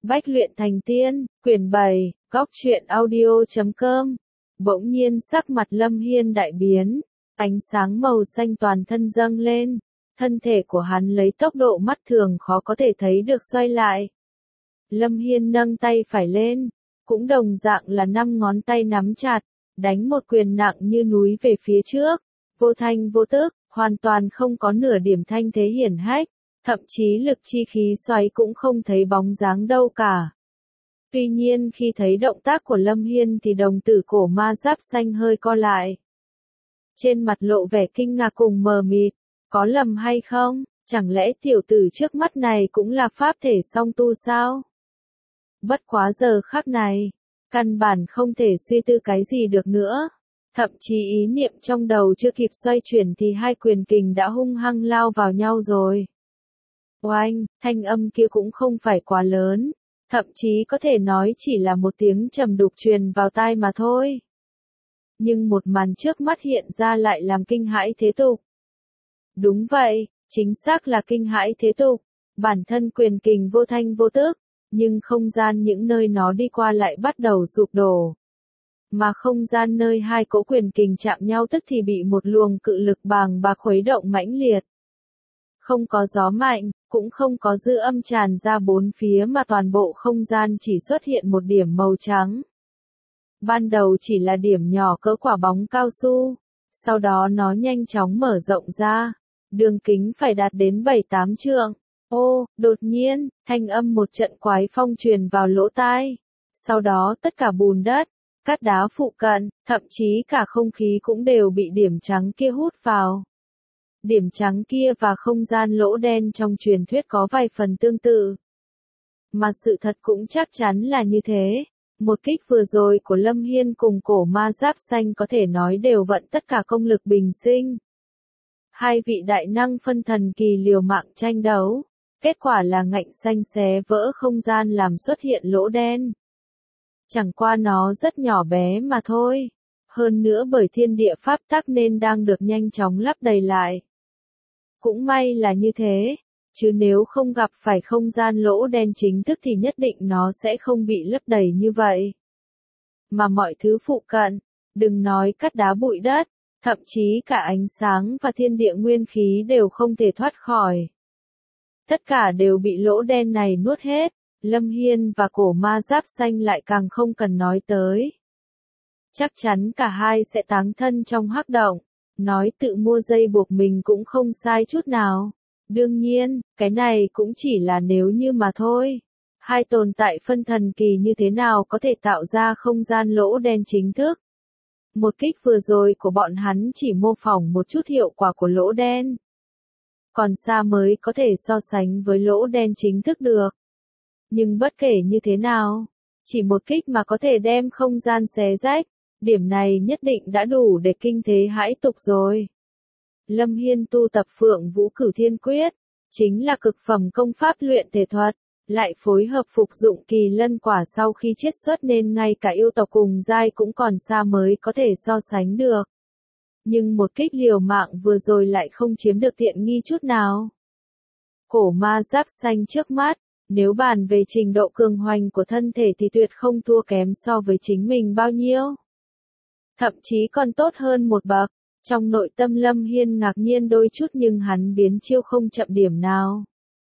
Bách luyện thành tiên, quyển 7, góc truyện audio.com. Bỗng nhiên sắc mặt Lâm Hiên đại biến, ánh sáng màu xanh toàn thân dâng lên, thân thể của hắn lấy tốc độ mắt thường khó có thể thấy được xoay lại. Lâm Hiên nâng tay phải lên, cũng đồng dạng là 5 ngón tay nắm chặt, đánh một quyền nặng như núi về phía trước, vô thanh vô tức, hoàn toàn không có nửa điểm thanh thế hiển hách. Thậm chí lực chi khí xoáy cũng không thấy bóng dáng đâu cả. Tuy nhiên khi thấy động tác của Lâm Hiên thì đồng tử cổ ma giáp xanh hơi co lại. Trên mặt lộ vẻ kinh ngạc cùng mờ mịt, có lầm hay không, chẳng lẽ tiểu tử trước mắt này cũng là pháp thể song tu sao? Bất quá giờ khắc này, căn bản không thể suy tư cái gì được nữa. Thậm chí ý niệm trong đầu chưa kịp xoay chuyển thì hai quyền kình đã hung hăng lao vào nhau rồi. Oanh, thanh âm kia cũng không phải quá lớn, thậm chí có thể nói chỉ là một tiếng trầm đục truyền vào tai mà thôi. Nhưng một màn trước mắt hiện ra lại làm kinh hãi thế tục. Đúng vậy, chính xác là kinh hãi thế tục, bản thân quyền kình vô thanh vô tức, nhưng không gian những nơi nó đi qua lại bắt đầu sụp đổ. Mà không gian nơi hai cỗ quyền kình chạm nhau tức thì bị một luồng cự lực bàng bạc khuấy động mãnh liệt. Không có gió mạnh, cũng không có dư âm tràn ra bốn phía mà toàn bộ không gian chỉ xuất hiện một điểm màu trắng. Ban đầu chỉ là điểm nhỏ cỡ quả bóng cao su, sau đó nó nhanh chóng mở rộng ra, đường kính phải đạt đến 7-8 trượng. Ô, đột nhiên, thanh âm một trận quái phong truyền vào lỗ tai. Sau đó tất cả bùn đất, cát đá phụ cận, thậm chí cả không khí cũng đều bị điểm trắng kia hút vào. Điểm trắng kia và không gian lỗ đen trong truyền thuyết có vài phần tương tự. Mà sự thật cũng chắc chắn là như thế. Một kích vừa rồi của Lâm Hiên cùng cổ ma giáp xanh có thể nói đều vận tất cả công lực bình sinh. Hai vị đại năng phân thần kỳ liều mạng tranh đấu. Kết quả là ngạnh xanh xé vỡ không gian làm xuất hiện lỗ đen. Chẳng qua nó rất nhỏ bé mà thôi. Hơn nữa bởi thiên địa pháp tắc nên đang được nhanh chóng lấp đầy lại. Cũng may là như thế, chứ nếu không gặp phải không gian lỗ đen chính thức thì nhất định nó sẽ không bị lấp đầy như vậy. Mà mọi thứ phụ cận, đừng nói cát đá bụi đất, thậm chí cả ánh sáng và thiên địa nguyên khí đều không thể thoát khỏi. Tất cả đều bị lỗ đen này nuốt hết, Lâm Hiên và cổ ma giáp xanh lại càng không cần nói tới. Chắc chắn cả hai sẽ táng thân trong hắc động. Nói tự mua dây buộc mình cũng không sai chút nào. Đương nhiên, cái này cũng chỉ là nếu như mà thôi. Hai tồn tại phân thần kỳ như thế nào có thể tạo ra không gian lỗ đen chính thức. Một kích vừa rồi của bọn hắn chỉ mô phỏng một chút hiệu quả của lỗ đen. Còn xa mới có thể so sánh với lỗ đen chính thức được. Nhưng bất kể như thế nào, chỉ một kích mà có thể đem không gian xé rách. Điểm này nhất định đã đủ để kinh thế hãi tục rồi. Lâm Hiên tu tập Phượng Vũ Cửu Thiên Quyết, chính là cực phẩm công pháp luyện thể thuật, lại phối hợp phục dụng kỳ lân quả sau khi chiết xuất nên ngay cả yêu tộc cùng giai cũng còn xa mới có thể so sánh được. Nhưng một kích liều mạng vừa rồi lại không chiếm được tiện nghi chút nào. Cổ ma giáp xanh trước mắt, nếu bàn về trình độ cường hoành của thân thể thì tuyệt không thua kém so với chính mình bao nhiêu. Thậm chí còn tốt hơn một bậc, trong nội tâm Lâm Hiên ngạc nhiên đôi chút nhưng hắn biến chiêu không chậm điểm nào.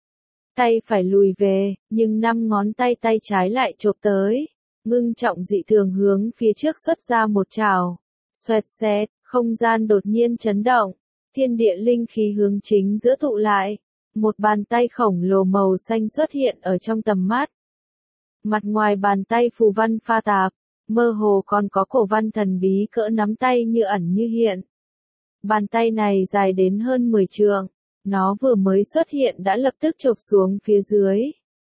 Tay phải lùi về, nhưng 5 ngón tay trái lại chộp tới, ngưng trọng dị thường hướng phía trước xuất ra một trảo. Xoẹt xẹt, không gian đột nhiên chấn động, thiên địa linh khí hướng chính giữa tụ lại, một bàn tay khổng lồ màu xanh xuất hiện ở trong tầm mắt. Mặt ngoài bàn tay phù văn pha tạp. Mơ hồ còn có cổ văn thần bí cỡ nắm tay như ẩn như hiện. Bàn tay này dài đến hơn 10 trượng, nó vừa mới xuất hiện đã lập tức chộp xuống phía dưới.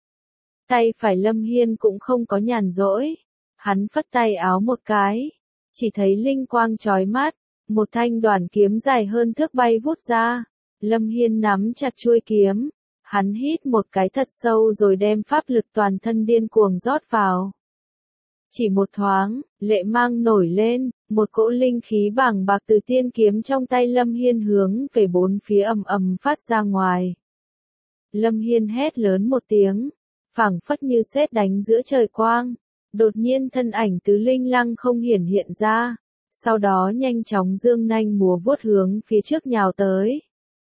Tay phải Lâm Hiên cũng không có nhàn rỗi, hắn phất tay áo một cái, chỉ thấy linh quang chói mắt, một thanh đoản kiếm dài hơn thước bay vút ra. Lâm Hiên nắm chặt chuôi kiếm, hắn hít một cái thật sâu rồi đem pháp lực toàn thân điên cuồng rót vào. Chỉ một thoáng, lệ mang nổi lên, một cỗ linh khí bàng bạc từ tiên kiếm trong tay Lâm Hiên hướng về bốn phía ầm ầm phát ra ngoài. Lâm Hiên hét lớn một tiếng, phảng phất như sét đánh giữa trời quang. Đột nhiên thân ảnh tứ linh lăng không hiển hiện ra, sau đó nhanh chóng dương nanh múa vuốt hướng phía trước nhào tới.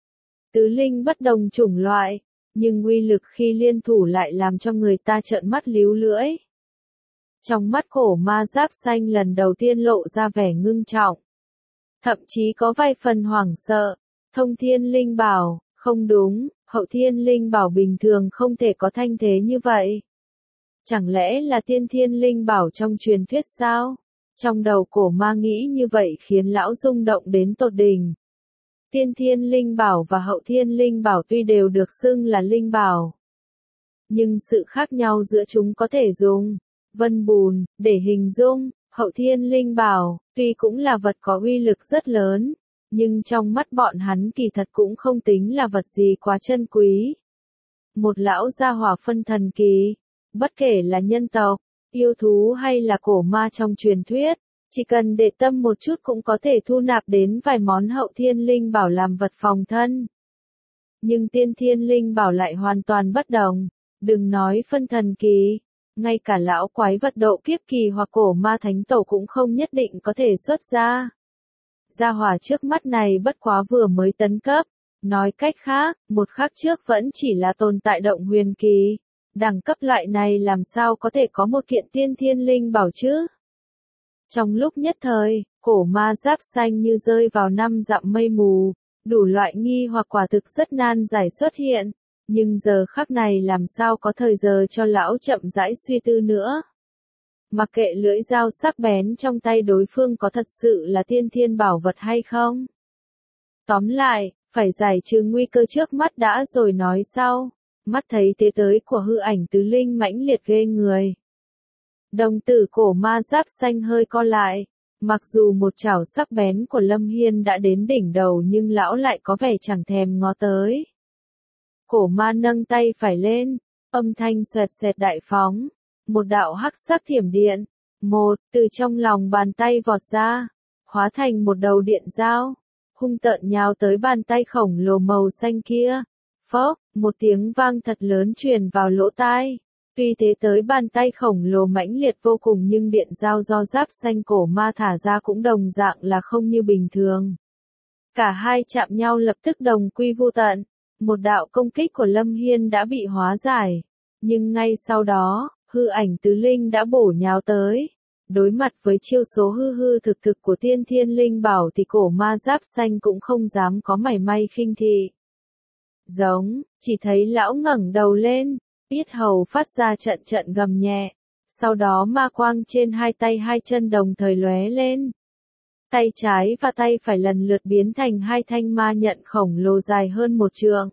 Tứ linh bất đồng chủng loại, nhưng uy lực khi liên thủ lại làm cho người ta trợn mắt líu lưỡi. Trong mắt cổ ma giáp xanh lần đầu tiên lộ ra vẻ ngưng trọng. Thậm chí có vài phần hoảng sợ. Thông thiên linh bảo, không đúng, hậu thiên linh bảo bình thường không thể có thanh thế như vậy. Chẳng lẽ là tiên thiên linh bảo trong truyền thuyết sao? Trong đầu cổ ma nghĩ như vậy khiến lão rung động đến tột đỉnh. Tiên thiên linh bảo và hậu thiên linh bảo tuy đều được xưng là linh bảo, nhưng sự khác nhau giữa chúng có thể dùng vân bùn để hình dung. Hậu thiên linh bảo, tuy cũng là vật có uy lực rất lớn, nhưng trong mắt bọn hắn kỳ thật cũng không tính là vật gì quá chân quý. Một lão gia hỏa phân thần kỳ, bất kể là nhân tộc, yêu thú hay là cổ ma trong truyền thuyết, chỉ cần để tâm một chút cũng có thể thu nạp đến vài món hậu thiên linh bảo làm vật phòng thân. Nhưng tiên thiên linh bảo lại hoàn toàn bất đồng, đừng nói phân thần kỳ, ngay cả lão quái vật độ kiếp kỳ hoặc cổ ma thánh tổ cũng không nhất định có thể xuất ra. Gia hỏa trước mắt này bất quá vừa mới tấn cấp, nói cách khác, một khắc trước vẫn chỉ là tồn tại động huyền kỳ. Đẳng cấp loại này làm sao có thể có một kiện tiên thiên linh bảo chứ? Trong lúc nhất thời, cổ ma giáp xanh như rơi vào năm dặm mây mù, đủ loại nghi hoặc quả thực rất nan giải xuất hiện, nhưng giờ khắc này làm sao có thời giờ cho lão chậm rãi suy tư nữa. Mặc kệ lưỡi dao sắc bén trong tay đối phương có thật sự là tiên thiên bảo vật hay không. Tóm lại, phải giải trừ nguy cơ trước mắt đã rồi nói sau. Mắt thấy thế tới của hư ảnh tứ linh mãnh liệt ghê người. Đồng tử cổ ma giáp xanh hơi co lại, mặc dù một chảo sắc bén của Lâm Hiên đã đến đỉnh đầu nhưng lão lại có vẻ chẳng thèm ngó tới. Cổ ma nâng tay phải lên, âm thanh xoẹt xẹt đại phóng, một đạo hắc sắc thiểm điện, từ trong lòng bàn tay vọt ra, hóa thành một đầu điện dao, hung tợn nhào tới bàn tay khổng lồ màu xanh kia. Phốc, một tiếng vang thật lớn truyền vào lỗ tai. Tuy thế tới bàn tay khổng lồ mãnh liệt vô cùng nhưng điện dao do giáp xanh cổ ma thả ra cũng đồng dạng là không như bình thường. Cả hai chạm nhau lập tức đồng quy vô tận. Một đạo công kích của Lâm Hiên đã bị hóa giải. Nhưng ngay sau đó, hư ảnh tứ linh đã bổ nhào tới. Đối mặt với chiêu số hư hư thực thực của tiên thiên linh bảo thì cổ ma giáp xanh cũng không dám có mảy may khinh thị. Giống, chỉ thấy lão ngẩng đầu lên, yết hầu phát ra trận trận gầm nhẹ, sau đó ma quang trên hai tay hai chân đồng thời lóe lên. Tay trái và tay phải lần lượt biến thành hai thanh ma nhận khổng lồ dài hơn một trượng.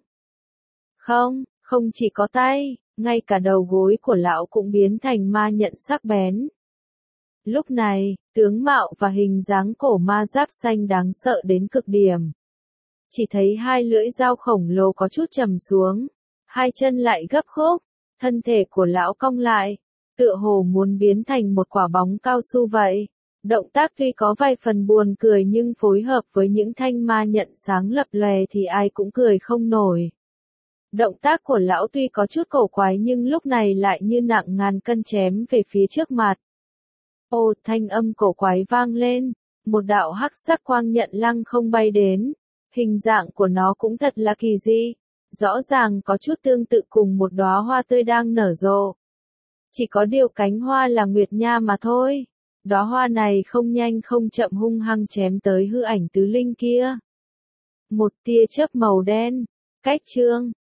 Không chỉ có tay, ngay cả đầu gối của lão cũng biến thành ma nhận sắc bén. Lúc này, tướng mạo và hình dáng cổ ma giáp xanh đáng sợ đến cực điểm. Chỉ thấy hai lưỡi dao khổng lồ có chút trầm xuống, hai chân lại gấp khúc, thân thể của lão cong lại, tựa hồ muốn biến thành một quả bóng cao su vậy. Động tác tuy có vài phần buồn cười nhưng phối hợp với những thanh ma nhận sáng lập lòe thì ai cũng cười không nổi. Động tác của lão tuy có chút cổ quái nhưng lúc này lại như nặng ngàn cân chém về phía trước mặt. Ồ, thanh âm cổ quái vang lên, một đạo hắc sắc quang nhận lăng không bay đến. Hình dạng của nó cũng thật là kỳ dị, rõ ràng có chút tương tự cùng một đóa hoa tươi đang nở rộ. Chỉ có điều cánh hoa là nguyệt nha mà thôi. Đóa hoa này không nhanh không chậm hung hăng chém tới hư ảnh tứ linh kia. Một tia chớp màu đen, cách trương,